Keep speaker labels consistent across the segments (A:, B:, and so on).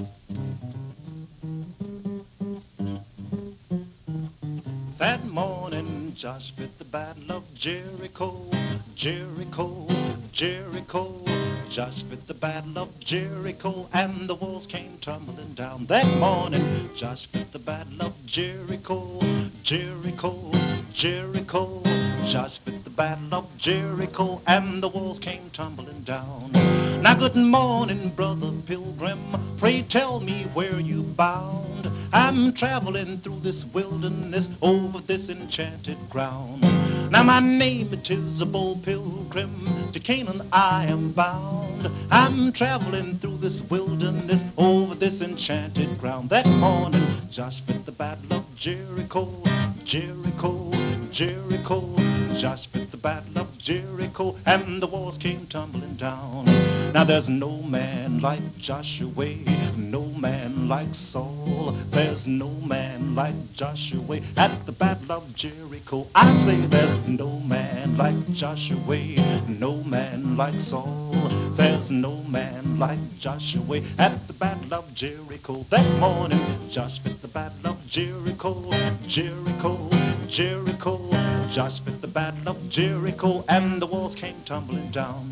A: That morning, Josh fit the battle of Jericho, Jericho, Jericho. Josh fit the battle of Jericho, and the walls came tumbling down. That morning, Josh fit the battle of Jericho, Jericho, Jericho. Josh fit the battle of Jericho, and the walls came tumbling down. Now good morning, brother pilgrim, pray tell me where you bound. I'm traveling through this wilderness over this enchanted ground. Now my name it is a bold pilgrim, to Canaan I am bound. I'm traveling through this wilderness over this enchanted ground. That morning Josh fit the battle of Jericho, Jericho, Jericho. Josh fit the battle of Jericho, and the walls came tumbling down. Now there's no man like Joshua, no man like Saul. There's no man like Joshua at the battle of Jericho. I say there's no man like Joshua, no man like Saul. There's no man like Joshua at the battle of Jericho. That morning Josh fit the battle of Jericho, Jericho, Jericho. Josh fit the battle of Jericho, and the walls came tumbling down.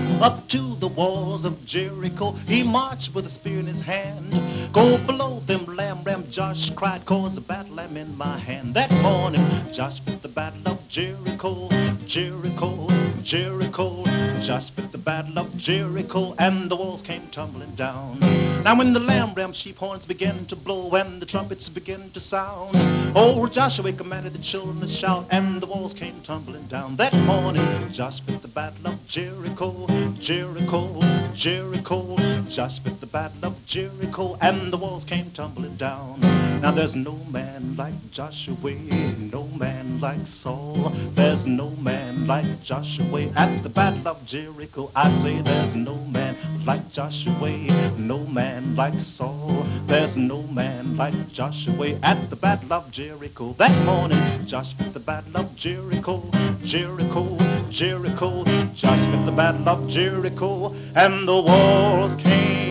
A: Up to the walls of Jericho he marched with a spear in his hand. Go below them, lamb, ram, Josh cried, cause the battle am in my hand. That morning Josh fit the battle of Jericho, Jericho, Jericho. Josh fit the battle of Jericho, and the walls came tumbling down. Now when the lamb, ram, sheep horns began to blow and the trumpets began to sound, old Joshua commanded the children to shout, and the walls came tumbling down. That morning Josh fit the battle of Jericho, Jericho, Jericho. Josh fit the battle of Jericho, and the walls came tumbling down. Now there's no man like Joshua, no man like Saul. There's no man like Joshua at the battle of Jericho. I say there's no man like Joshua, no man like Saul. There's no man like Joshua at the battle of Jericho. That morning Josh fit the battle of Jericho, Jericho, Jericho. Josh fit the battle of Jericho, and the walls came